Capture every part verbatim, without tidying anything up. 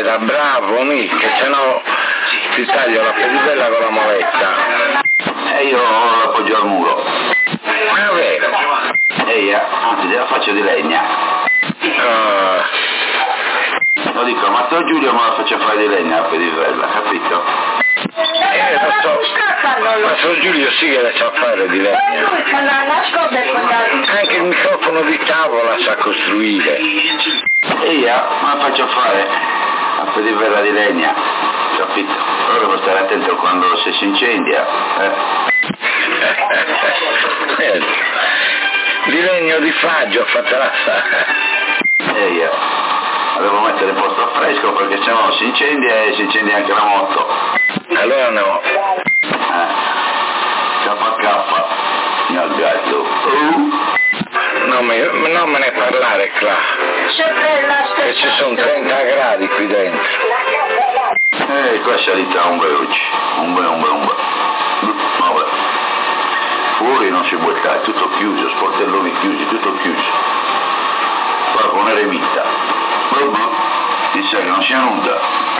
Aspetta, bravo, mica, se no ti taglio la pedicella con la moletta. E io l'appoggio al muro. Ma è vero? Ehi, anzi, della faccia di legna. Uh, Lo dico, ma te Giulio me la faccia fare di legna la pedicella, capito? Eh, lo so, ma Sor Giulio sì che la sa fare di legna. Anche il microfono di tavola sa costruire. E io me la faccio fare la pedicella di legna, capito? Però devo stare attento quando si incendia. Eh. Di legno di faggio fatela fare. E io la devo mettere in posto fresco perché sennò si incendia e si incendia anche la moto. Allora no. Eh. K K, mio gatto. Uh. Non me, non me ne parlare, Cla. Che ci sono trenta gradi qui dentro. Eh, qua è salita un bel oggi. Un bel, un bel, un bel. Vabbè. Fuori non si può stare, tutto chiuso, sportelloni chiusi, tutto chiuso. Qua con eremita. Chissà che non sia nulla.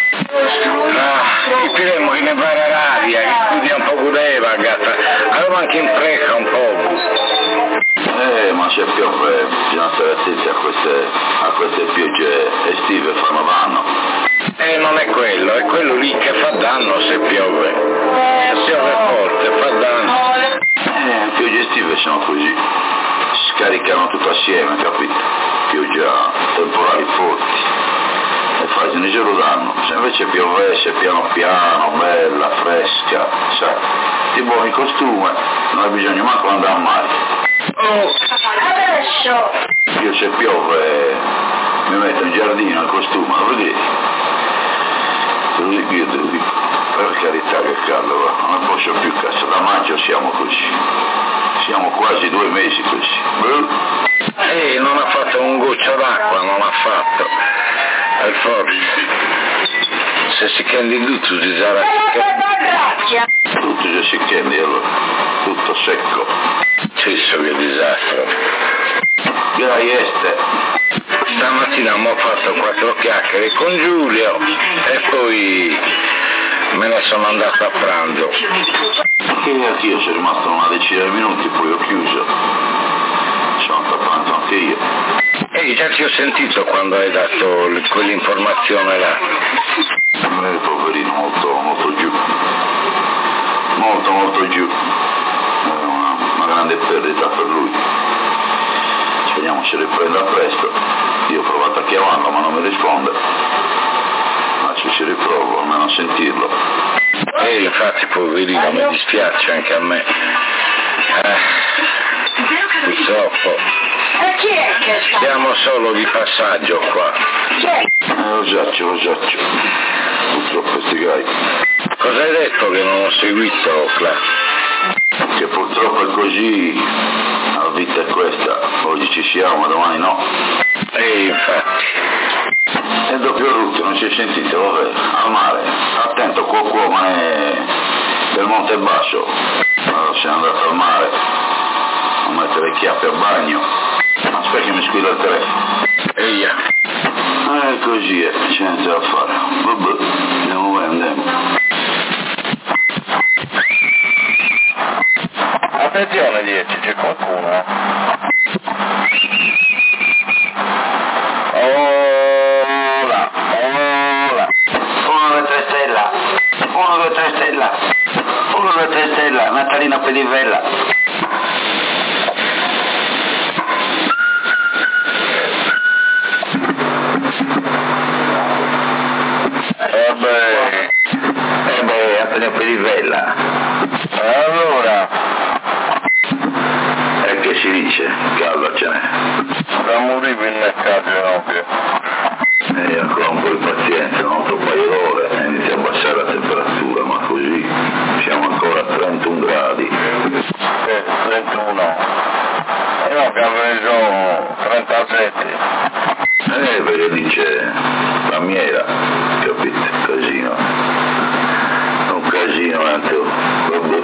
Ah, capiremo che ne pare l'aria, che chiudi un po' cureva, gatta. Allora anche in preca un po'. Eh, ma se piove bisogna stare attenti a queste, a queste piogge estive, fanno danno. Eh, non è quello, è quello lì che fa danno se piove. Se piove forte, fa danno. Eh, le piogge estive sono così. Si scaricano tutto assieme, capito? Pioggia, temporali forti. E fanno zero danno. Se invece piovesse piano piano, bella, fresca, sai, tipo in costume, non hai bisogno manco andare al mare. Oh. Adesso! Io se piove mi metto in giardino in costume, lo vedi? Te lo dico io, te lo dico. Per carità che caldo, va. Non posso più cazzo, da maggio siamo così. Siamo quasi due mesi così. Eh, non ha fatto un goccio d'acqua, non ha fatto. Al forte. Se si candida tutto si sarà seccato. Tutto se si candida allora. Tutto secco. Cesso che disastro. Graieste. Stamattina ho fatto quattro chiacchiere con Giulio e poi me ne sono andato a pranzo. Che anch'io sono rimasto una decina di minuti, poi ho chiuso. Sono andato a pranzo anche io. E già ti ho sentito quando hai dato quell'informazione là. Eh, poverino, molto, molto giù. Molto, molto giù. È una, una grande perdita per lui. Speriamo se riprenda presto. Io ho provato a chiamarlo ma non mi risponde. Adesso ci riprovo, almeno a sentirlo. E infatti poverino mi dispiace anche a me. Eh, purtroppo. E chi è che sta? Siamo solo di passaggio qua. Chi è? Eh, lo giaccio, lo giaccio. Purtroppo questi gai. Cosa hai detto che non ho seguito, Cla? Che purtroppo è così. La vita è questa. Oggi ci siamo, domani no. E infatti. E doppio route, non si è sentito, vabbè, al mare. Attento, qualcuno ma è del Monte Basso. Allora sei andato al mare a mettere le chiappe a bagno. Aspetta che mi squilla il telefono. Eia. Eh, così è, c'è niente da fare. Vabbè, andiamo, andiamo. Attenzione dieci, c'è qualcuno, eh? Ola, ola. Uno, due, tre stella. Uno, due, tre stella. Uno, due, tre stella. Natalina Pedivella. Eh beh, Eh beh, Natalina Pedivella. allora, E che si dice? Caldo ce n'è. da morire in mercato Ginocchio. E ancora un po' di pazienza, un altro paio d'ore, e inizia a abbassare la temperatura, ma così siamo ancora a trentuno gradi. Eh, trentuno. Io abbiamo preso trentasette. Eh, perché dice la miera, capite? Casino. Un casino, anche. Vabbè.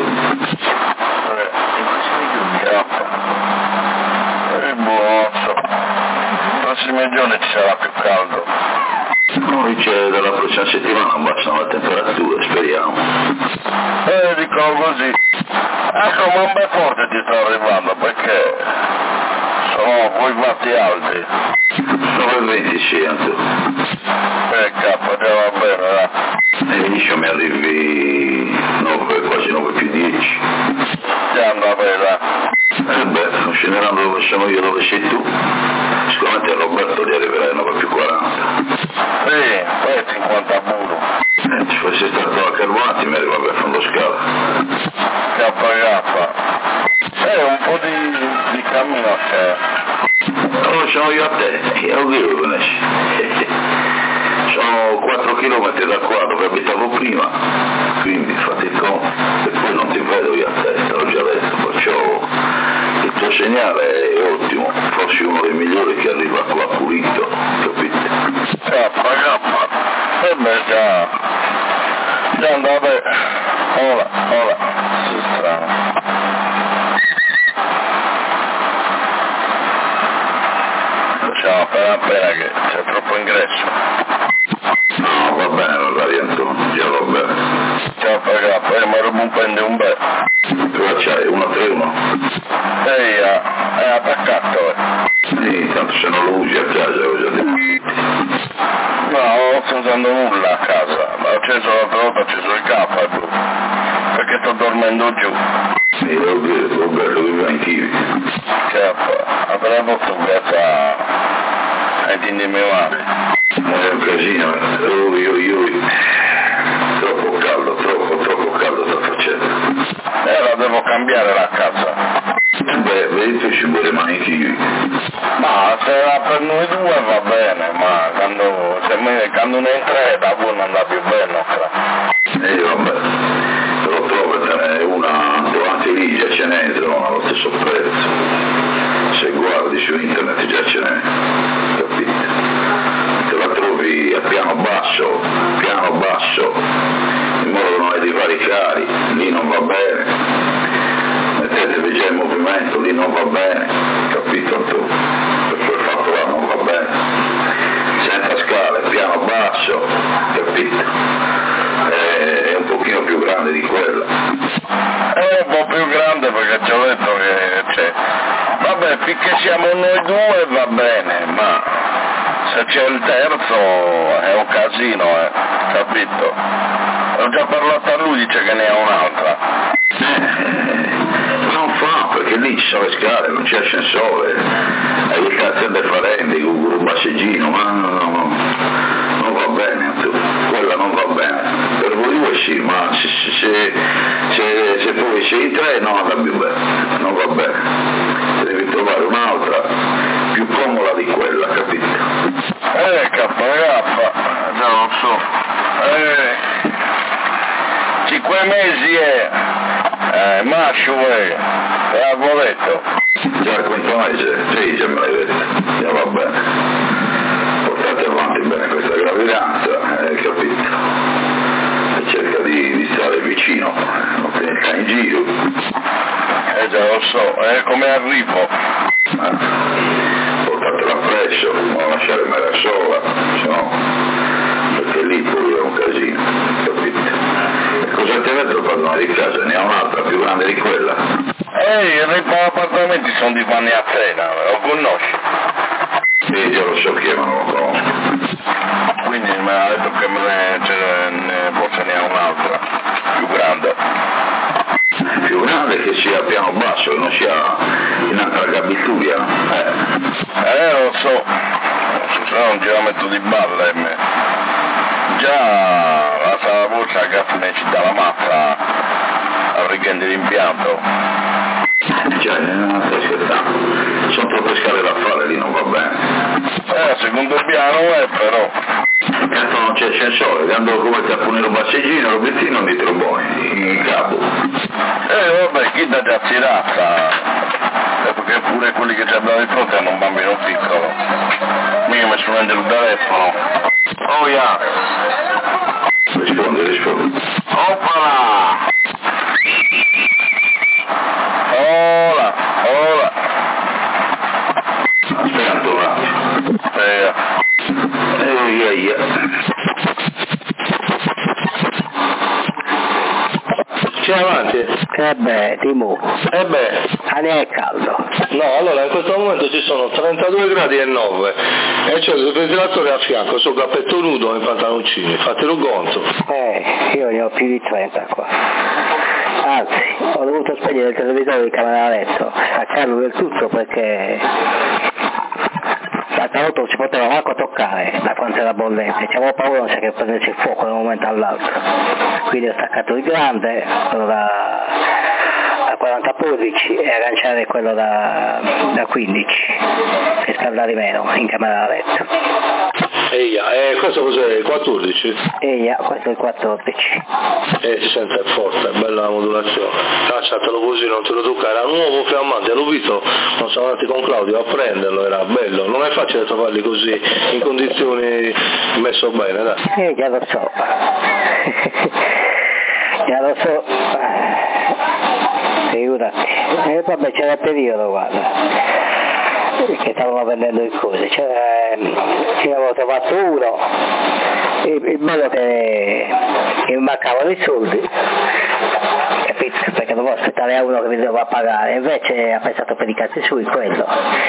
Eh, buono. I prossimi giorni ci sarà più caldo. No, Poi c'è dalla prossima settimana abbassano la temperatura, speriamo. Eh, dico così. Ecco, ma un bel forte ti sta arrivando, perché sono poi fatti alti. nove e venti sì, Anto. Eh, capo, già va bene, va. E dice mi arrivi nove, quasi nove più dieci. Già andava bene. Eh beh, scenderando dove sono io, dove sei tu, sicuramente Roberto ti arriverà ai nove più quaranta. Sì, poi è cinquanta puro. Eh, se fossi stato a Carbonati mi arriva per fondo scala. Kappa kappa. Eh, un po' di, di cammino c'è. Non sono io a te, io lo conosci. Sono quattro chilometri da qua dove abitavo prima, quindi fate il conto, e poi non ti vedo io a te, te l'ho già detto, perciò il tuo segnale è ottimo, forse uno dei migliori che arriva qua pulito, capite? Kappa kappa. E beh, già, già andava bene. Ora, ora, si strano. Facciamo appena appena che c'è troppo ingresso. No, va bene, magari Antonio, già va bene. Ciao pagato, eh, ma rubo un pende un bel. Tu c'hai uno tre uno? Ehi, è attaccato, eh. Sì, tanto se non lo usi a casa, ho già detto. No, non sto usando nulla a casa, ho acceso l'altra volta, ho acceso il capo, tu. Perché sto dormendo giù. Sì, lo vedo, lo vedo, lo vedo anch'io. Capo, avrei fatto un casa ai dindi mio male. È un casino, io, io, io, troppo caldo, troppo, troppo caldo sta facendo. Eh, la devo cambiare la casa. Beh, vedi tu ci vuole manichi. Ma se era per noi due va bene, ma quando, se me, quando ne entra è da voi non andrà più bene, no? E vabbè, però trovatene una davanti lì, già ce n'è, sono allo stesso prezzo. Se guardi su internet già ce n'è, capite? Te la trovi a piano basso, piano basso, in modo che non hai dei vari cari, lì non va bene, mettetevi già in movimento, lì non va bene, capito tu? Per quel fatto là non va bene, senza scale, piano basso, capito? È un pochino più grande di quella. È un po' più grande perché ci ho detto che c'è. Vabbè, finché siamo noi due va bene, ma se c'è il terzo è un casino, eh, capito? Ho già parlato a lui, dice che ne ha un'altra. Non fa, perché lì ci sono le scale, non c'è ascensore, hai il cazzo del farende, il basseggino, ma no, no, no, non va bene, tu. Quella non va bene. Per voi due sì, ma se, se, se, se poi sei in tre non va più bene, non va bene. Devi trovare un'altra più comoda di quella, capito? Eh, kappa kappa, già lo so. Eh, cinque mesi è, eh, mascio è, è arboreto. Già il quinto mese, sì, già me l'hai detto, già va bene. Portate avanti bene questa gravidanza, hai eh, capito? E cerca di, di stare vicino, non te ne stai in giro. Eh già lo so, è come arrivo. Eh, portatela presso, non lasciare mai da sola, no? Perché lì poi è un casino, capito? E cosa ti ha detto il padrone di casa? Ne ha un'altra più grande di quella? Ehi, i appartamenti sono di Vanni a Tena, lo conosci? Sì, già lo so chi è, ma non lo conosco. Quindi mi ha detto che me ne, ce ne, forse ne ha un'altra, più grande. Più grande che sia a piano basso, che non sia in altra gabituria. Eh, eh lo so, se no non ce la metto di balla in me. Già la sala voce che ne ci dà la mappa al rigente l'impianto. Cioè, non stai scherzando, sono troppe scale da fare, lì non va bene. Eh, secondo piano è però. Cazzo non c'è ascensore, quando come ti appunire un passeggino, l'obiettivo non ti trovo in capo. Eh vabbè, chi da già tirata, perché pure quelli che ci abbiamo di fronte hanno un bambino piccolo. Mica mi sono preso il telefono. Oh yeah. Rispondi, rispondi. Oppala! Ola, ola. Aspetta un attimo. Eh. Eh, yeah, yeah. C'è avanti? Eh beh, Timo. Eh beh. Ah, ne è caldo. No, allora in questo momento ci sono trentadue gradi e nove e c'è il ventilatore a fianco, sul cappetto nudo e i pantaloncini, fatelo gonzo. Eh, io ne ho più di trenta qua. Anzi, ho dovuto spegnere il televisore di camera da letto, staccarlo del tutto perché l'altra volta non si poteva manco toccare da quanto era bollente, c'avevo paura non c'è che prendesse il fuoco da un momento all'altro. Quindi ho staccato il grande, quello da, da quaranta pollici e agganciare quello da, da quindici per scaldare meno in camera da letto. Eia, e questo cos'è? Il quattordici? Eia, questo è il quattordici. Eh, si sente forte, bella la modulazione. Cacciatelo così, non te lo toccare. Era un nuovo fiammante, l'ho visto, non sono andati con Claudio a prenderlo, era bello. Non è facile trovarli così, in condizioni messo bene, dai. Eh, già lo so. già lo so. Figurati. E eh, vabbè, c'era il periodo, guarda. Che stavano vendendo le cose, cioè, ci avevo trovato uno, il, il bello che, che mi mancavano i soldi, capito? Perché dovevo aspettare a uno che mi doveva pagare, invece ha pensato per i cazzi suoi quello,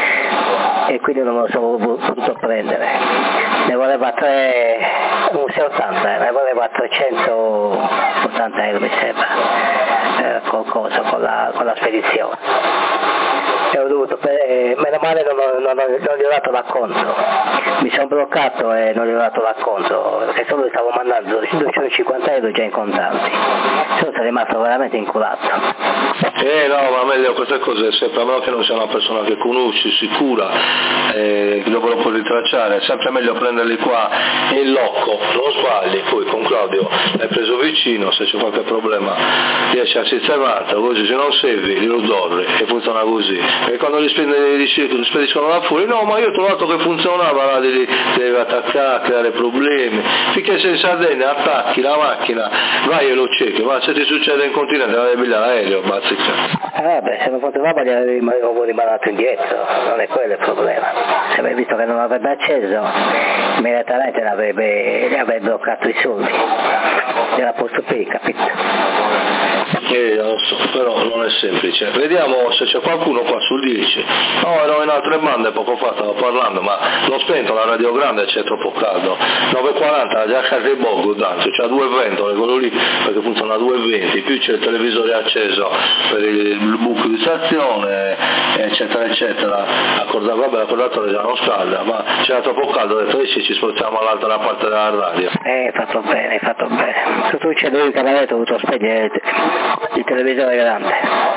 e quindi non me lo sono potuto prendere, ne voleva tre, un sei ottanta, ne voleva trecentottanta euro mi sembra, eh, col coso, con la, con la spedizione. E ho dovuto, eh, meno male non, non, non, non gli ho dato l'acconto, mi sono bloccato e non gli ho dato l'acconto, perché solo gli stavo mandando duecentocinquanta euro già in contanti, sono rimasto veramente inculato. Eh no, ma meglio queste cose sempre, a meno che non sia una persona che conosci, sicura, eh, dopo lo puoi ritracciare, è sempre meglio prenderli qua in loco, non sbagli, poi con Claudio l'hai preso vicino, se c'è qualche problema riesci a sistemarlo, così se non servi li rodorri e funziona così. E quando li, spende, li spediscono là fuori, no, ma io ho trovato che funzionava, là devi, devi attaccare, creare problemi, finché sei in Sardegna attacchi la macchina, vai e lo cerchi, ma se ti succede in continente la devi pigliare l'aereo, bazzica. Ah beh, se non potevamo gli avevo rimandato indietro, non è quello il problema, se avevi visto che non avrebbe acceso, immediatamente ne avrebbe, ne avrebbe bloccato i soldi, era posto per, capito? Eh, lo so, però non è semplice. Vediamo se c'è qualcuno qua sul dieci. No, ero in altre bande poco fa, stavo parlando, ma l'ho spento la radio grande, c'è troppo caldo. nove e quaranta la giacca di Bogo, tanto c'ha due ventole, quello lì, perché funziona a due e venti, più c'è il televisore acceso per il buco di stazione, eccetera, eccetera. Accordato, vabbè, l'accordatore già non scalda, ma c'era troppo caldo, ho detto, e ci spostiamo all'altra parte della radio. Eh, hai fatto bene, hai fatto bene. Se tu c'è lui in cameretta, ho dovuto spegnere il televisore grande,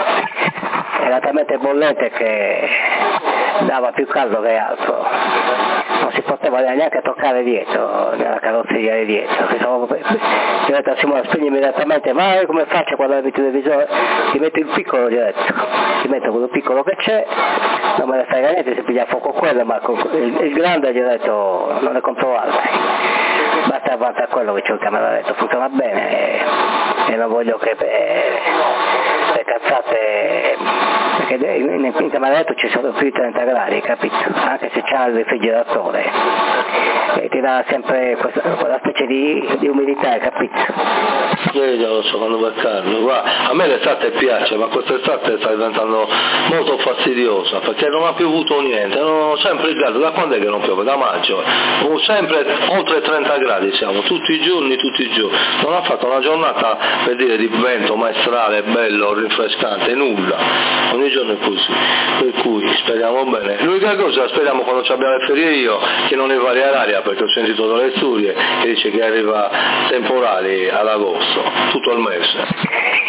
era talmente bollente che dava più caldo che altro, non si poteva neanche toccare dietro, nella carrozzeria di dietro. Io ho detto a Simone, spegni immediatamente, ma come faccio quando metti il televisore? Ti metto il piccolo, gli ho detto, ti metto quello piccolo che c'è, non me ne frega niente se piglia fuoco quello, ma il, il grande gli ho detto non ne compro altri, basta avanti a quello che c'è in camera da letto, funziona bene e, e non voglio che eh, le cazzate, perché in, in camera da letto ci sono più di trenta gradi, capito? Anche se c'è il refrigeratore e ti dà sempre questa, quella specie di, di umidità, capito? Io già lo so, quando va caldo, guarda, a me l'estate piace, ma quest'estate sta diventando molto fastidiosa perché non ha piovuto niente, non, sempre il caldo, da quando è che non piove? Da maggio, sempre oltre trenta gradi siamo, tutti i giorni, tutti i giorni, non ha fatto una giornata per dire di vento maestrale, bello, rinfrescante, nulla, ogni giorno è così, per cui speriamo bene. L'unica cosa, speriamo quando ci abbiamo le ferie io, che non ne varia l'aria, perché ho sentito dalle storie che dice che arriva temporali ad agosto, tutto il mese.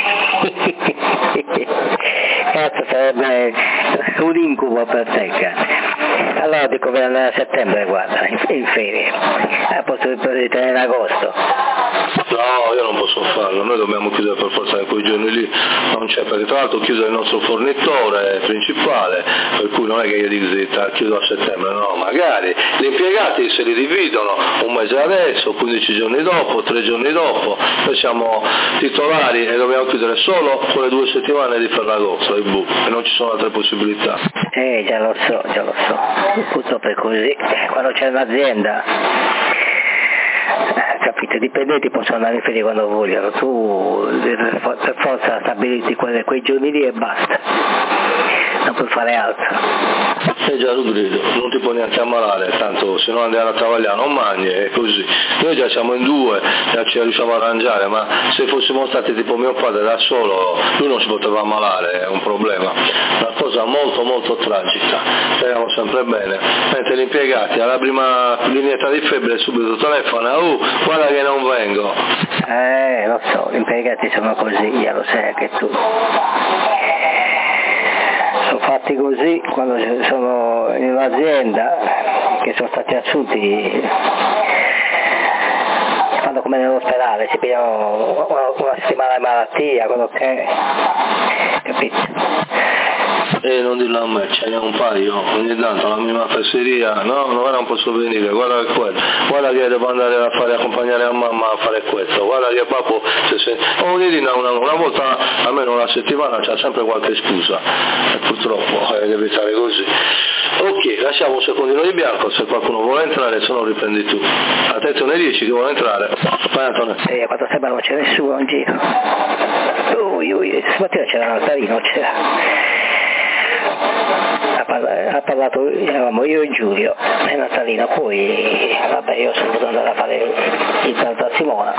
Cazzo, sarebbe un incubo per te, cazzo. Allora dico per andare a settembre, guarda, in, in ferie, a posto di tenere in agosto. No, io non posso farlo, noi dobbiamo chiudere per forza quei giorni lì, non c'è, perché tra l'altro chiude il nostro fornitore principale, per cui non è che io dico zitta, chiudo a settembre, no, magari gli impiegati se li dividono un mese adesso, quindici giorni dopo, tre giorni dopo, noi siamo titolari e dobbiamo chiudere solo quelle due settimane di Ferragosto e, bu, e non ci sono altre possibilità. Eh, già lo so, già lo so, purtroppo è così, quando c'è un'azienda, capito? I dipendenti possono andare in ferie quando vogliono, tu per forza stabiliti quei, quei giorni lì e basta, non puoi fare altro. Eh già, Rodrigo, non ti puoi neanche ammalare, tanto se no andiamo a travagliare non mangi, è così. Noi già siamo in due, già ci riusciamo a arrangiare, ma se fossimo stati tipo mio padre da solo, lui non si poteva ammalare, è un problema. Una cosa molto molto tragica, speriamo sempre bene. Mentre gli impiegati alla prima lineetta di febbre subito telefonano, uh, guarda che non vengo. Eh, lo so, gli impiegati sono così, lo sai anche tu. Sono fatti così quando sono in un'azienda che sono stati assunti, fanno come nell'ospedale, si pigliano una, una settimana di malattia, quello che è, capito? E non dirlo a me, ce n'è un paio, ogni tanto la mia fesseria, no, no, ora non posso venire, guarda che quello, guarda che devo andare a fare accompagnare a mamma a fare questo, guarda che babbo, se se... oh, una, una, una volta, almeno una settimana, c'ha sempre qualche scusa, e purtroppo eh, deve stare così. Ok, lasciamo un secondino di bianco, se qualcuno vuole entrare, se no riprendi tu. Attenzione, dieci che vuole entrare. Vai Antonio. Sì, quando sembra non c'è nessuno in giro. Ui, ui, stamattina c'era Natalino, c'era. Ha parlato, ha parlato, eravamo io e Giulio e Natalino, poi vabbè io sono dovuto andare a fare il salto a Simona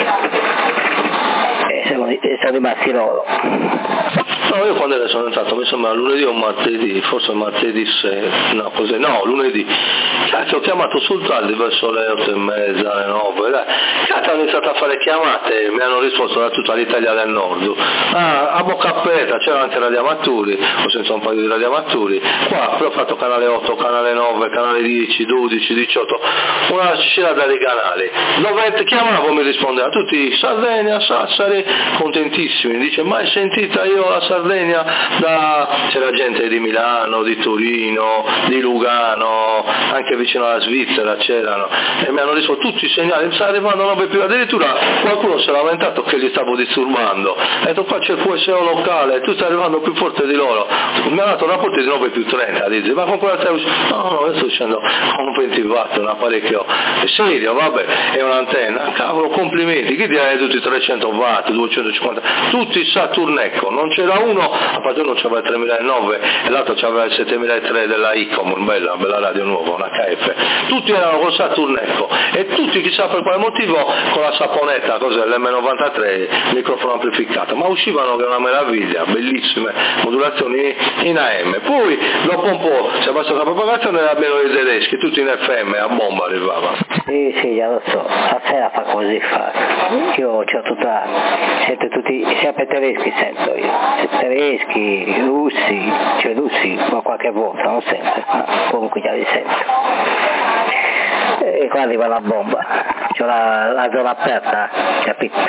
e siamo, e sono rimasti loro. No, io quando sono entrato, mi sembra lunedì o martedì, forse martedì se, no, cos'è, no, lunedì, cazzo ho chiamato sul tardi verso le otto e mezza, le nove, dai, cazzo ho iniziato a fare chiamate, mi hanno risposto da tutta l'Italia del Nord, ah, a bocca aperta, c'erano anche radioamatori, ho sentito un paio di radioamatori, qua però ho fatto canale otto, canale nove, canale dieci, dodici, diciotto, una scelta di canali, dove chiamavo mi rispondeva, tutti Sardegna, Sassari, contentissimi, dice mai sentita io la Sardegna, da... c'era gente di Milano, di Torino, di Lugano, anche vicino alla Svizzera c'erano, e mi hanno risposto tutti i segnali, mi sta arrivando nove più, addirittura qualcuno si è lamentato che li stavo disturbando, ha detto qua c'è il Q S O locale, tu stai arrivando più forte di loro, mi ha dato un rapporto di nove più trenta, dice, ma con quella stai uscendo? No, no, adesso sto uscendo con venti watt, un apparecchio serio, vabbè, è un'antenna, cavolo, complimenti, chi dirà tutti trecento watt, duecentocinquanta, tutti Saturn Echo, non c'era uno, a parte uno c'aveva il tremilanove e l'altro c'aveva il settemilatré della Icom, bella, bella radio nuova, una K F, tutti erano con Saturn Echo e tutti chissà per quale motivo con la saponetta, cos'è, l'M novantatré, microfono amplificato, ma uscivano che è una meraviglia, bellissime modulazioni in A M, poi dopo un po' si è abbassato la propagazione e abbiano i tedeschi, tutti in F M, a bomba arrivava. Sì, sì, già lo so, la sera fa così, fa. Io ho tutta, sento tutti, sempre tedeschi sento io, tedeschi, russi, cioè russi, ma qualche volta, non sempre, ma comunque già li sento. E qua arriva la bomba, c'ho la, la zona aperta, capito?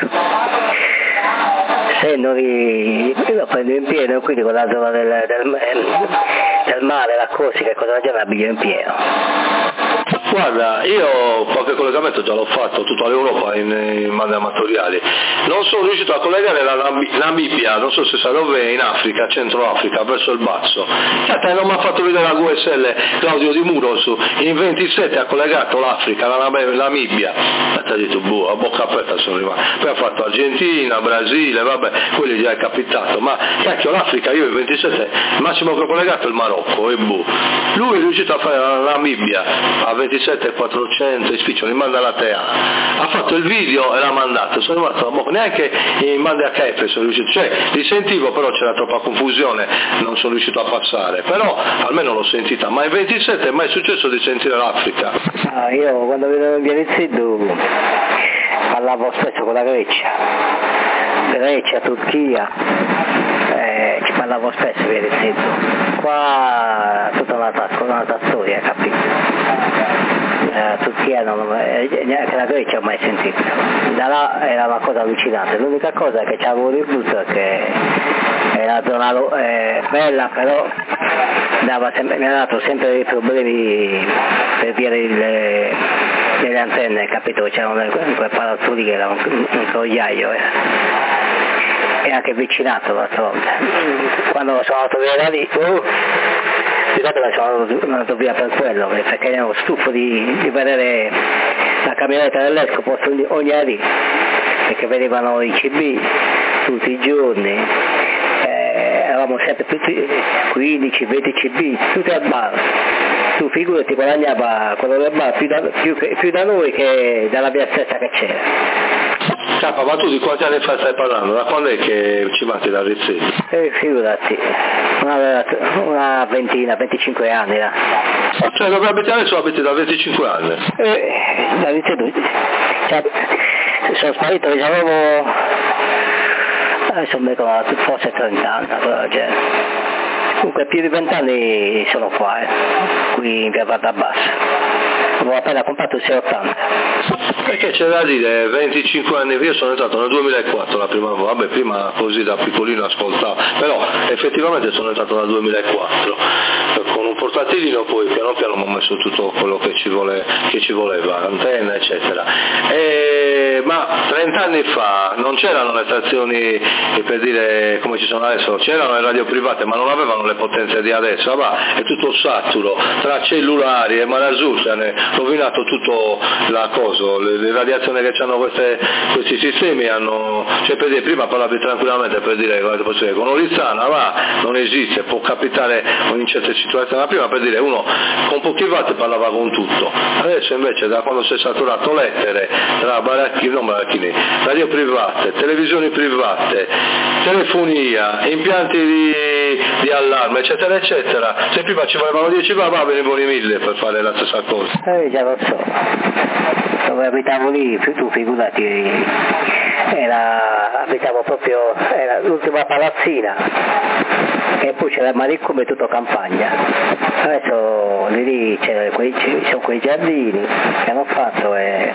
Se non li, lo prendo in pieno, quindi con la zona del, del, del mare, la Corsica e cosa del genere la piglio in pieno. Guarda, io qualche collegamento già l'ho fatto tutta l'Europa in, in mande amatoriali, non sono riuscito a collegare la Namibia, non so se sa dove è, in Africa, Centro Africa, verso il basso. Cata, non mi ha fatto vedere la G S L Claudio Di Muros, in ventisette ha collegato l'Africa, la Namibia, ha detto, boh, a bocca aperta sono rimasto, poi ha fatto Argentina, Brasile, vabbè, quelli già è capitato, ma cacchio l'Africa, io in ventisette, il massimo che ho collegato è il Marocco, e boh, lui è riuscito a fare la Namibia, a ventisette quattrocento spiccioli, li manda alla T A, ha fatto il video e l'ha mandato, sono rimasto a bocca, neanche in mande a H F sono riuscito, cioè li sentivo però c'era troppa confusione, non sono riuscito a passare, però almeno l'ho sentita, ma in ventisette è mai successo di sentire l'Africa? Ah, io quando vedo il Vianizzido parlavo spesso con la Grecia, Grecia, Turchia, eh, ci parlavo spesso Vianizzido, qua tutta un'altra, un'altra storia, capito? La Turchia non, neanche la Grecia ho mai sentito, da là era una cosa allucinante, l'unica cosa che ci avevo rifiuto è che è una zona eh, bella, però dava sempre, mi ha dato sempre dei problemi per via delle, delle antenne, capito? C'erano in quei palazzoli che era un, un troiaio eh. E anche vicinato l'altra volta, quando sono andato via da lì uh, ricordo che sono andato via per quello, perché ero stufo di, di vedere la camionetta dell'Esco posto ogni, ogni anno, perché venivano i C B tutti i giorni, eh, eravamo sempre tutti quindici venti C B, tutti al bar. Tu figurati, guadagnava quello del bar più da, più, più da noi che dalla via stessa che c'era. Cappa, ma tu di quanti anni fa stai parlando? Da quando è che ci manchi da Rizzetti? Eh, figurati, una, una ventina, venticinque anni là. Cioè dove abiti adesso abiti da venticinque anni? Eh, da Rizzetti, cioè, sono sparito, avevo, adesso mi ricordo, forse trenta anni, cioè. Comunque più di vent'anni sono qua, eh, qui in via Vardabassa. Avevo appena comprato il sei ottanta. Perché c'è da dire, venticinque anni fa, io sono entrato nel duemilaquattro la prima volta, vabbè prima così da piccolino ascoltavo, però effettivamente sono entrato nel duemilaquattro, con un portatilino poi piano piano mi ho messo tutto quello che ci, vole, che ci voleva, antenna eccetera. E, ma trenta anni fa non c'erano le stazioni, per dire come ci sono adesso, c'erano le radio private ma non avevano le potenze di adesso, va, è tutto saturo, tra cellulari e Marasur si hanno rovinato tutto la cosa, le, le radiazioni che hanno queste, questi sistemi hanno, cioè per dire, prima parlavi tranquillamente per dire con Orizzana, va, non esiste, può capitare in certe situazioni, ma prima per dire uno con pochi watt parlava con tutto, adesso invece da quando si è saturato lettere, tra baracchini, non baracchini, radio private, televisioni private, telefonia, impianti di, di allarme eccetera eccetera, se prima ci volevano dieci watt va venivano i mille per fare la stessa cosa. Eh già lo so, dove abitavo lì, tu figurati, era, abitavo proprio, era l'ultima palazzina e poi c'era il Mariccum e tutto campagna. Adesso lì c'è quei, ci sono quei giardini che hanno fatto e,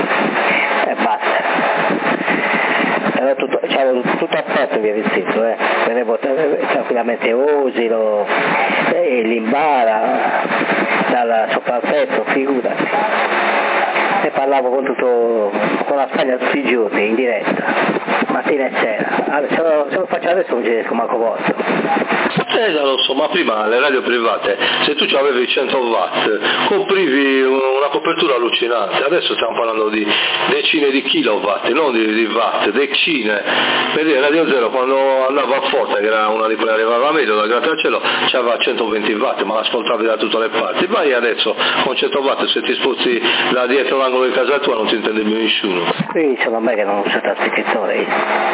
e basta. Era tutto, c'avevo tutto aperto via Rizzetto, eh. Vedevo tranquillamente Osilo, eh, l'Imbara, dal sopra il tetto, figurati. E parlavo con tutto, con la Spagna tutti i giorni, in diretta, mattina e sera. Se lo, se lo faccio adesso non ci riesco manco volto. Eh, lo so, ma prima le radio private, se tu avevi cento watt, coprivi una copertura allucinante, adesso stiamo parlando di decine di kilowatt, non di, di watt, decine. Per dire, Radio Zero quando andava a Forte, che era una di quelle che arrivava meglio dal grattacielo, c'aveva centoventi watt, ma l'ascoltavi da tutte le parti. Vai adesso con cento watt, se ti sposti là dietro l'angolo di casa tua non ti intende più nessuno. Sì, sono me che non ho usato aspettore.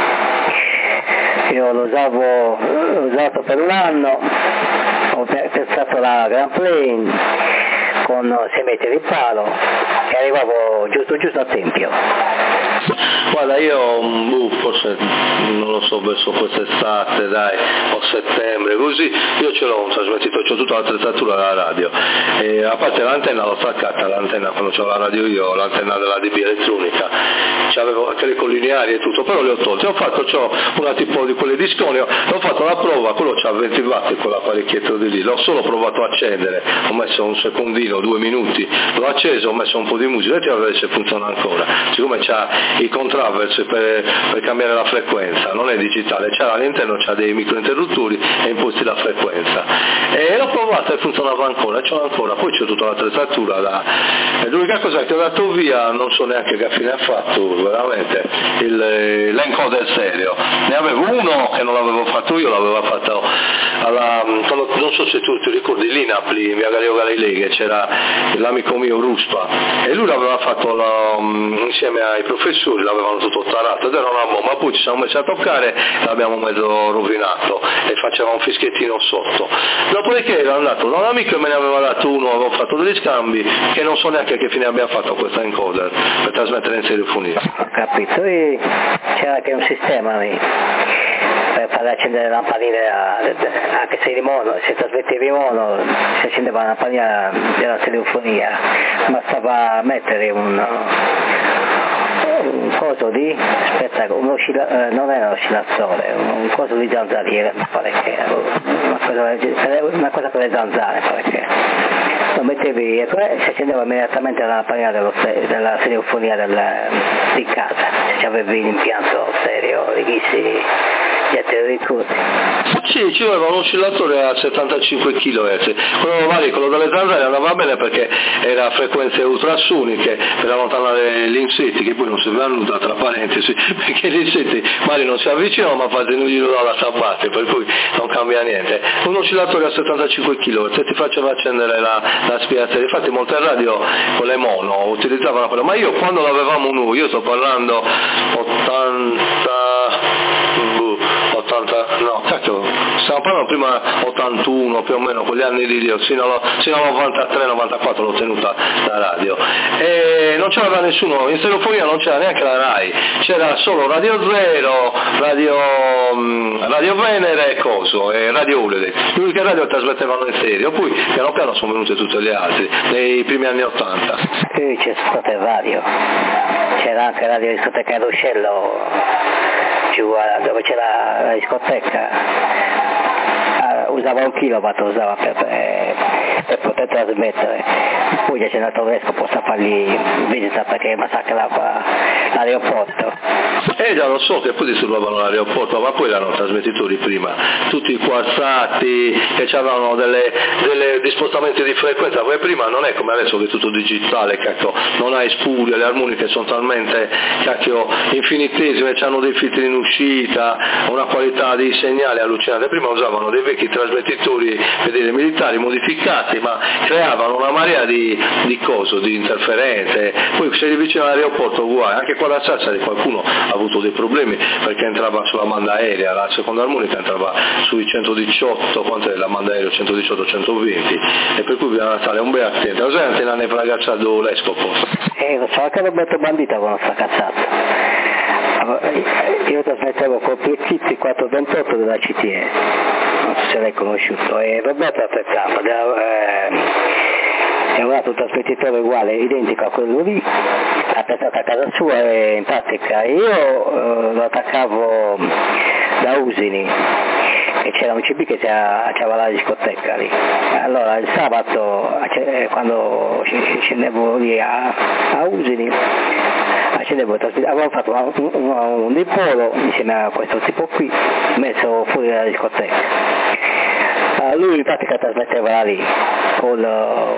Io lo usavo, l'ho usato per un anno, ho testato la Grand Plain con sei metri di palo e arrivavo giusto giusto a tempio. Guarda, io uh, forse non lo so, verso quest'estate, dai, o settembre, così, io ce l'ho un trasmettitore, c'ho tutta l'attrezzatura della radio, e a parte l'antenna l'ho staccata, l'antenna quando c'ho la radio io, l'antenna della D B elettronica, c'avevo telecolineari e tutto, però le ho tolte, ho fatto, c'ho una tipo di quelle di sconio, ho fatto la prova, quello c'ha venti watt quell'apparecchietto di lì, l'ho solo provato a accendere, ho messo un secondino, due minuti, l'ho acceso, ho messo un po' di musica e ti vedere se funziona ancora, siccome c'ha i contravers per, per cambiare la frequenza, non è digitale, c'ha all'interno, c'ha dei microinterruttori e imposti la frequenza, e l'ho provato e funzionava ancora, c'ho ancora, poi c'è tutta l'attrezzatura da... e l'unica cosa che ho dato via, non so neanche che fine ha fatto veramente, il, l'encoder stereo, ne avevo uno che non l'avevo fatto io, l'avevo fatto alla, non so se tu ti ricordi l'Inapli, via Galileo Galilei, che c'era l'amico mio Ruspa, e lui l'aveva fatto la, insieme ai professori, l'avevano tutto tarato ed era una bomba, poi ci siamo messi a toccare, l'abbiamo mezzo rovinato e faceva un fischiettino sotto, dopodiché ero andato da un amico e me ne aveva dato uno, avevo fatto degli scambi che non so neanche che fine abbia fatto questa encoder per trasmettere in stereofonia. Ho capito, e c'era anche un sistema lì per far accendere le lampadine, anche se di mono, se trasmettevi in mono si accendeva la lampadina della telefonia, bastava mettere un un coso di, aspetta, un oscilla, eh, non era un oscillatore, un coso di zanzariere, pare che una cosa, una cosa per le zanzare, pare che lo mettevi e si accendeva immediatamente la lampadina dello, della stereofonia del, di casa, se avevi l'impianto stereo di chi si e te lo ricordi? Sì, ci aveva un oscillatore a settantacinque chilohertz, quello lì, quello delle zanzare andava bene perché era a frequenze ultrasoniche per allontanare gli insetti, che poi non serviva a nulla, tra parentesi, perché gli insetti magari non si avvicinano ma fanno un giro dalla parte, per cui non cambia niente. Un oscillatore a settantacinque chilohertz e ti faceva accendere la, la spiazzeria. Infatti molte radio con le mono utilizzavano quello, ma io quando l'avevamo noi, io sto parlando ottanta ottanta, no, cacchio, stiamo parlando prima ottantuno più o meno, quegli anni lì, sino al novantatré novantaquattro l'ho tenuta la radio, e non c'era nessuno, in stereofonia non c'era neanche la Rai, c'era solo Radio Zero, Radio, radio Venere e Coso, e Radio Ulede, le uniche radio trasmettevano in stereo, poi piano piano sono venute tutte le altre, nei primi anni ottanta. Qui c'è stato il radio, c'era anche Radio Discoteca Ruscello, giù dove c'era la discoteca, uh, usava un kilowatt, usava per, per, per poter trasmettere, poi c'è andato il vescovo a fargli visita perché massacrava l'aeroporto. Eh già lo so che poi disturbavano l'aeroporto, ma poi erano trasmettitori prima, tutti i quarzati che avevano delle, delle dispostamenti di frequenza, perché prima non è come adesso che è tutto digitale, cacchio, non hai spurie, le armoniche sono talmente cacchio infinitesime, hanno dei filtri in uscita, una qualità di segnale allucinante. Prima usavano dei vecchi trasmettitori per dire militari modificati, ma creavano una marea di, di cose, di interferenze, poi se eri vicino all'aeroporto guai, anche qua da Sassari qualcuno ha avuto dei problemi perché entrava sulla banda aerea, la seconda armonica entrava sui centodiciotto, quanto è la banda aerea, centodiciotto centoventi, e per cui bisogna stare un bel attento. Lo sai anche l'anno fragacciato l'escopo? Eh, lo so, anche Roberto Bandita con sta cazzata. Io trasmettevo con Piezzitti quattrocentoventotto della C T E, non so se l'hai conosciuto, e Roberto aspettava, è un altro trasmettitore uguale, identico a quello lì, attaccato a casa sua, e in pratica io eh, lo attaccavo da Usini, e c'era un C B che c'aveva la discoteca lì. Allora il sabato, quando scendevo lì a, a Usini, avevamo fatto un, un, un dipolo insieme a questo tipo qui, messo fuori dalla discoteca. Lui in pratica trasmetteva lì col,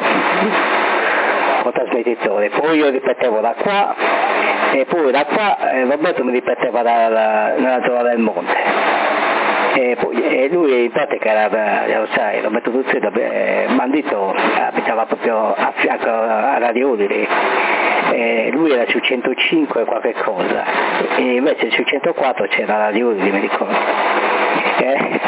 col trasmettitore, poi io ripetevo da qua, e poi da qua eh, Roberto mi ripeteva da, nella zona del monte. E, poi, e lui in pratica era, lo sai, Roberto Duzzino, eh, Bandito abitava proprio a fianco a Radio Udine, e lui era su centocinque qualche cosa, e invece su centoquattro c'era Radio Udine, mi ricordo. Eh?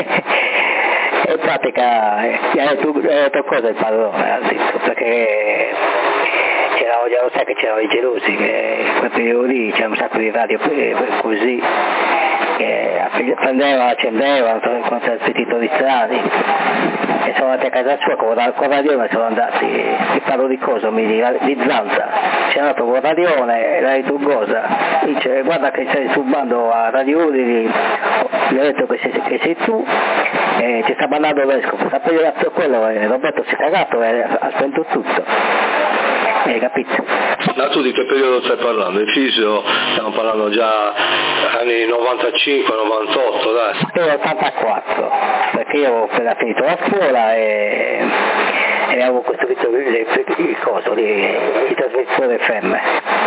E in pratica era detto cosa il padrone, ha detto, perché c'erano, già lo sai che c'erano i gelosi, che in quel periodo lì c'era un sacco di radio così, che prendevano, accendevano con trasmettitori strani, e sono andati a casa sua con la radione, sono andati, ti parlo di cosa, di, di Zanza, c'è andato con la radione e l'hai detto cosa, dice guarda che stai subando a Radio Udine, gli ho detto che sei, che sei tu, e ti sta mandando il vescovo, sapete per quello, e Roberto si è cagato e ha spento tutto. Hai capito? Ma tu di che periodo stai parlando? Il fisio stiamo parlando già anni novantacinque novantotto, dai? Io ottantaquattro, perché io avevo appena finito la scuola e, e avevo costruito il, il coso, il trasmettitore F M.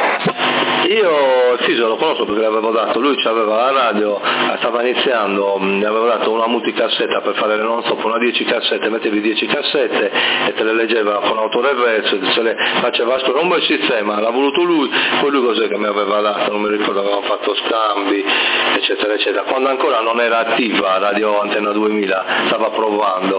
Io il fisio lo conosco perché l'avevo dato, lui aveva la radio, stava iniziando, mi aveva dato una multicassetta per fare le non stop, una dieci cassette, mettevi dieci cassette e te le leggeva con autoreverso, se le faceva scorrere, un bel sistema, l'ha voluto lui, poi lui cos'è che mi aveva dato, non mi ricordo, avevamo fatto scambi, eccetera, eccetera, quando ancora non era attiva Radio Antenna duemila, stava provando,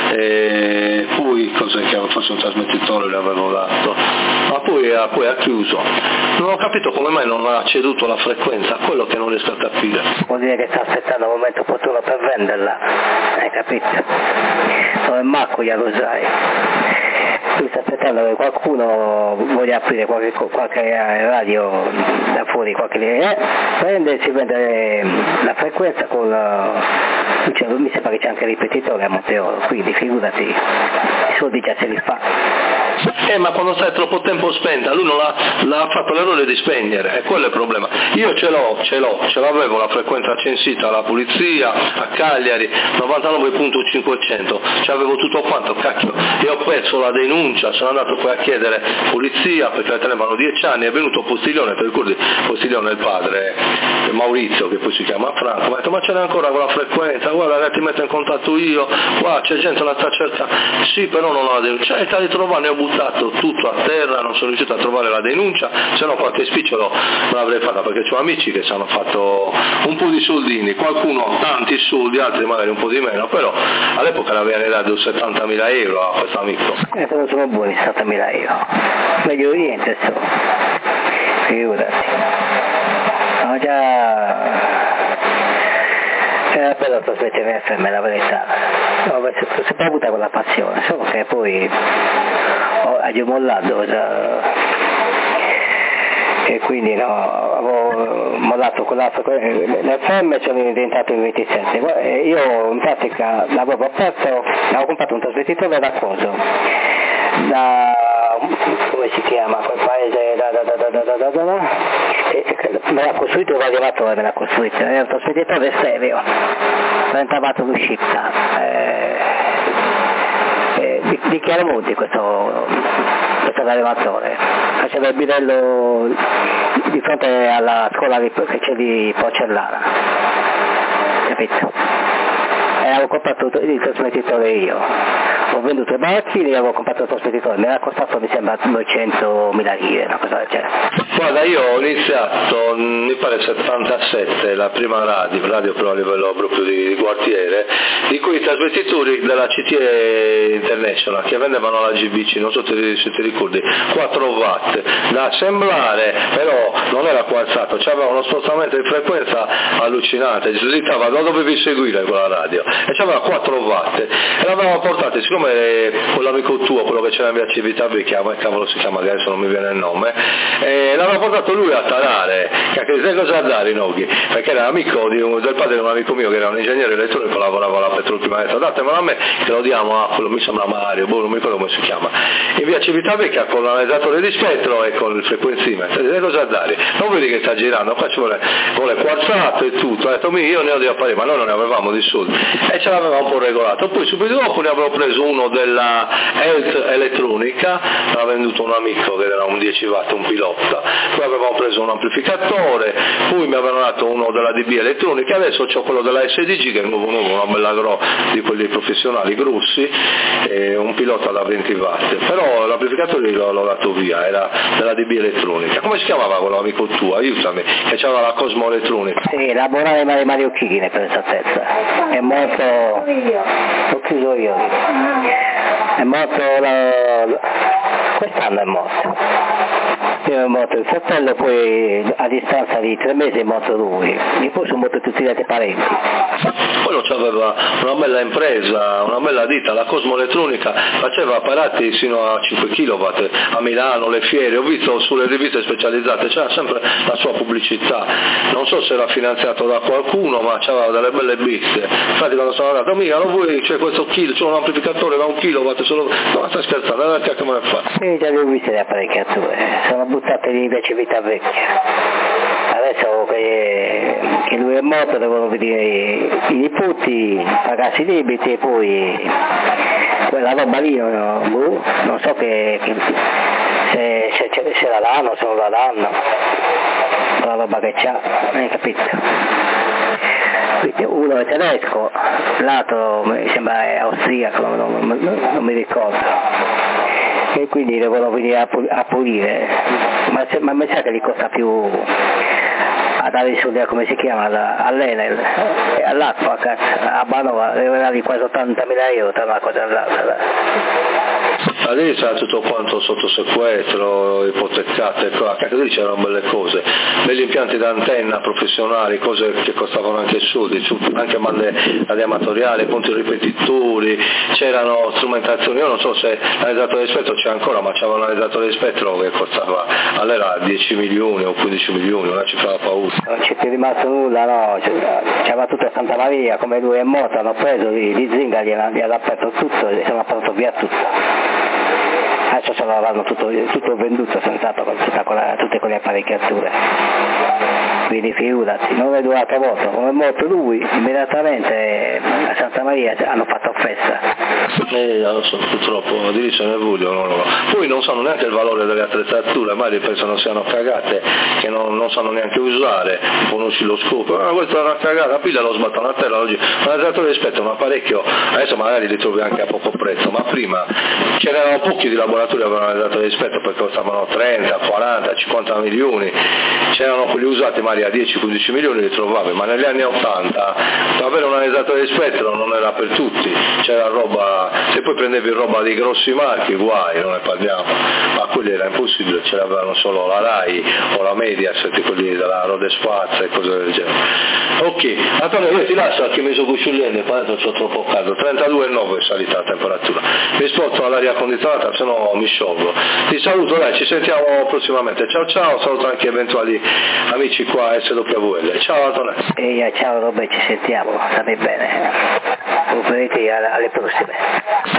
e poi cos'è che forse un trasmettitore le avevo dato, ma poi, poi ha chiuso, non ho capito come mai non ha ceduto la frequenza, quello che non riesco a capire. Vuol dire che sta aspettando un momento opportuno per venderla, hai capito? Sono in macchia, lo sai. Lui sta aspettando che qualcuno voglia aprire qualche, qualche radio da fuori, qualche eh, prende, si vende la frequenza con la, cioè, mi sembra che c'è anche il ripetitore a Monteoro, quindi figurati, i soldi già se li fa. Eh, ma quando stai troppo tempo spenta, lui non l'ha, l'ha fatto l'errore di spegnere, e quello è il problema. Io ce l'ho, ce l'ho, ce l'avevo la frequenza censita alla polizia, a Cagliari, novantanove virgola cinquecento, ci avevo tutto quanto, cacchio, e ho perso la denuncia, sono andato poi a chiedere polizia, perché la tenevano dieci anni, è venuto Postiglione, ti ricordi? Postiglione è il padre, Maurizio, che poi si chiama Franco, mi ha detto, ma ce n'è ancora quella frequenza, guarda, ti metto in contatto io, qua c'è gente la sta cercando, sì, però non ho la denuncia, cerca di trovare, ne ho buttato tutto a terra, non sono riuscito a trovare la denuncia, se no qualche spicciolo me l'avrei fatta, perché ho amici che ci hanno fatto un po' di soldini, qualcuno tanti soldi, altri magari un po' di meno, però all'epoca ne avevano dato settantamila euro a questo amico. Eh, però sono buoni settantamila euro, meglio niente sono, figurati. No, già... Era bello trasmettere F M, la verità, ho sempre avuto quella passione, solo che poi ho mollato già, e quindi no, avevo mollato quell'altro, l'F M sono diventato in ventisette, io in pratica l'avevo aperto, avevo comprato un trasmettitore da coso, da, come si chiama quel paese, da, da, da, da, da, da, da, da, e, me l'ha costruito il radiatore, me l'ha costruito, era un trasmettitore stereo, trenta watt l'uscita, eh, eh, di, di Chiaramonti questo, questo radiatore, faceva il bidello di fronte alla scuola di, che c'è di Porcellana, capito? E avevo comprato il trasmettitore io, ho venduto i barattini e avevo comprato il trasmettitore, mi era costato mi sembra duecentomila lire, una cosa del genere. Guarda, io ho iniziato, mi pare settantasette, la prima radio, radio però a livello proprio di quartiere, di cui i trasmettitori della C T E International che vendevano alla G B C, non so se ti ricordi, quattro watt, da assemblare, però non era qualzato, c'aveva uno spostamento di frequenza allucinante, slittava, non dovevi seguire quella radio, e c'aveva quattro watt, e l'avevamo portati, siccome quell'amico tuo, quello che c'era in via Civitavecchia, come cavolo si chiama, adesso non mi viene il nome, e l'aveva portato lui a tarare, che sai cosa dare Noghi, perché era amico di un, del padre di un amico mio che era un ingegnere elettronico, lavorava alla Petrolchimica, ha detto datemelo a me che lo diamo a quello, mi sembra Mario, boh, non mi ricordo come si chiama, in via Civitavecchia con l'analizzatore di spettro e con il frequenzimetro, sai cosa dare, non vedi che sta girando, qua ci vuole, vuole quarzato e tutto, ha detto io ne ho di apparire, ma noi non ne avevamo di soldi, e ce l'aveva un po' regolato, poi subito dopo ne avevo preso uno della Health Elettronica, l'ha venduto un amico che era un dieci watt, un pilota, poi avevamo preso un amplificatore, poi mi avevano dato uno della D B Elettronica, adesso ho quello della S D G che è nuovo nuovo, una bella gro di quelli professionali grossi, e un pilota da venti watt, però l'amplificatore l'ho, l'ho dato via, era della D B Elettronica. Come si chiamava quello amico tuo? Aiutami, che c'aveva la Cosmo Elettronica. Sì, lavorava Mario, Mario Chigine per esattezza, è morto, l'ho chiuso io, è morto la... quest'anno è morto. È morto il fratello, poi a distanza di tre mesi è morto lui, e poi sono morti tutti gli altri parenti. Quello aveva una bella impresa, una bella ditta, la Cosmo Elettronica, faceva apparati sino a cinque chilowatt a Milano, le fiere, ho visto sulle riviste specializzate, c'era sempre la sua pubblicità, non so se era finanziato da qualcuno, ma c'aveva delle belle biste, infatti quando sono andato, mica non vuoi, c'è questo chilo, c'è un amplificatore da un kilowatt, solo... no, sta scherzando, non è che me ne fa. Sì, già le ho viste le apparecchiature, sono buttate lì da Civitavecchia. Adesso che, che lui è morto devono vedere i, i nipoti, pagarsi i debiti, e poi quella roba lì no, boh, non so che, che se, se, se la danno, se non la danno, la roba che c'ha, non hai capito? Quindi uno è tedesco, l'altro mi sembra è austriaco, non, non, non, non mi ricordo. E quindi devono venire a, a pulire, ma, se, ma mi sa che gli costa più a dare i soldi, come si chiama, all'Enel, all'acqua, a Banova, deve dargli quasi ottantamila euro tra una cosa e l'altra. adesso era tutto quanto sotto sequestro, ipotecate, ecco, anche lì c'erano belle cose, belli impianti d'antenna professionali, cose che costavano anche soldi, anche radioamatoriali, punti ripetitori, c'erano strumentazioni, io non so se l'analizzatore di spettro c'è ancora, ma c'era un analizzatore di spettro che costava allora dieci milioni o quindici milioni, una cifra da paura. Non c'è più rimasto nulla, no, c'era tutto a Santa Maria, come lui è morto, hanno preso di, di zinga, gli hanno aperto tutto e si hanno portato via tutto. Adesso se lo avranno tutto, tutto venduto, senz'altro, con, con la, tutte quelle apparecchiature. Quindi figurati, non è durato molto, come è morto lui, immediatamente a Santa Maria hanno fatto festa. Eh, lo so, purtroppo di lì se ne vogliono loro. Poi non sanno neanche il valore delle attrezzature, magari pensano siano cagate, che non, non sanno neanche usare, un oscilloscopio, ah, questa è una cagata, piglia lo sbattono a terra oggi. Un analizzatore rispetto a un apparecchio, adesso magari li trovi anche a poco prezzo, ma prima c'erano pochi di laboratori che avevano un analizzatore rispetto perché costavano trenta, quaranta, cinquanta milioni, c'erano quelli usati magari a dieci quindici milioni li trovavi, ma negli anni ottanta avere un analizzatore di spettro non era per tutti, c'era roba, se poi prendevi roba dei grossi marchi, guai, non ne parliamo, ma quelli era impossibile, ce l'avevano solo la Rai o la Mediaset, quelli della Rode Spazza e cose del genere. Ok, Antonio, io ti lascio a che mi sto cucciolendo, poi c'ho troppo caldo, trentadue virgola nove è salita la temperatura, mi sposto all'aria condizionata, se no mi sciolgo. Ti saluto, dai, ci sentiamo prossimamente, ciao ciao, saluto anche eventuali amici qua a S W L, ciao Antonio. E ciao Robert, ci sentiamo, state bene, alle prossime.